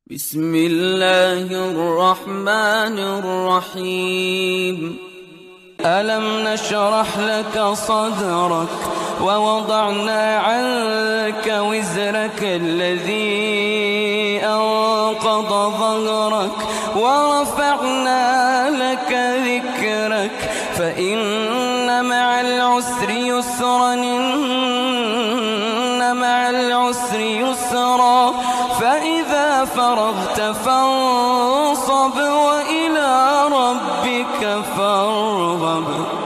بسم الله الرحمن الرحيم. ألم نشرح لك صدرك ووضعنا عنك وزرك الذي أنقض ظهرك ورفعنا لك ذكرك فإن مع العسر يسرا إن مع العسر يسرا فإذا فرغت فانصب وإلى ربك فارغب.